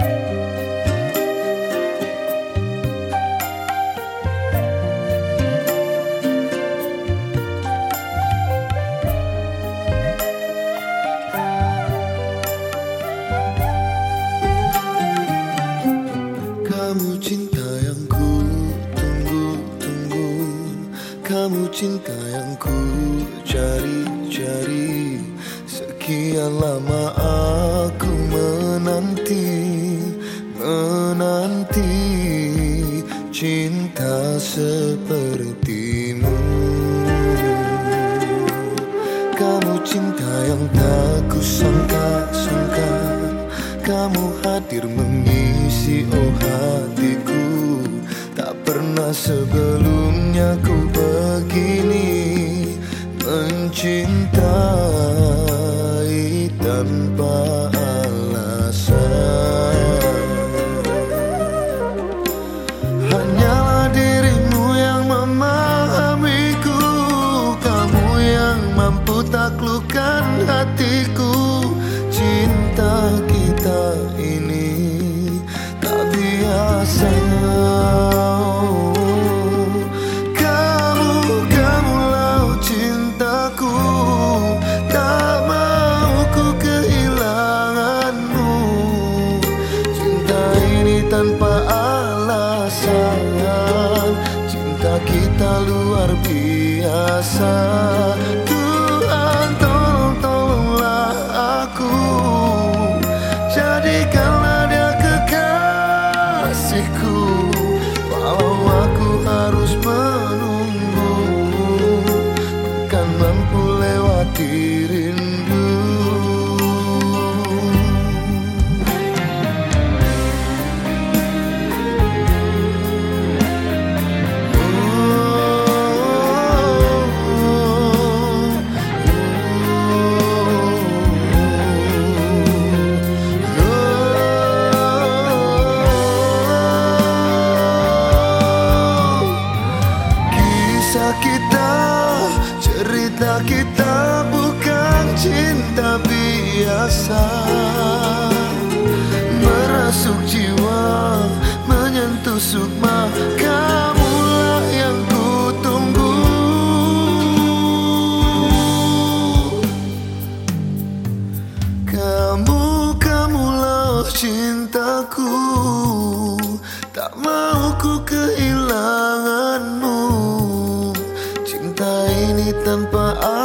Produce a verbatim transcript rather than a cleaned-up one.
Kamu cinta yang ku tunggu-tunggu, kamu cinta yang ku cari-cari. Sekian lama aku menanti, menanti cinta sepertimu. Kamu cinta yang tak kusangka-sangka, kamu hadir mengisi oh hatiku. Tak pernah sebelumnya ku begini mencintai tanpa alasan. Hanyalah dirimu yang memahamiku, kamu yang mampu taklukkan hatiku. Cinta kita ini tak biasa. Kamu, kamulah cintaku, tak mau ku kehilanganmu. Cinta ini tanpa alasan, cinta kita luar biasa. Tuhan tolong, tolonglah aku, jadikanlah dia kekasihku. Walau aku harus menunggu, bukan mampu lewati rindu. Kita, cerita kita bukan cinta biasa, merasuk jiwa, menyentuh sukma. Kamulah yang ku tunggu. Kamu, kamulah cintaku, tak mau ku kehilanganmu. Cinta ini tanpa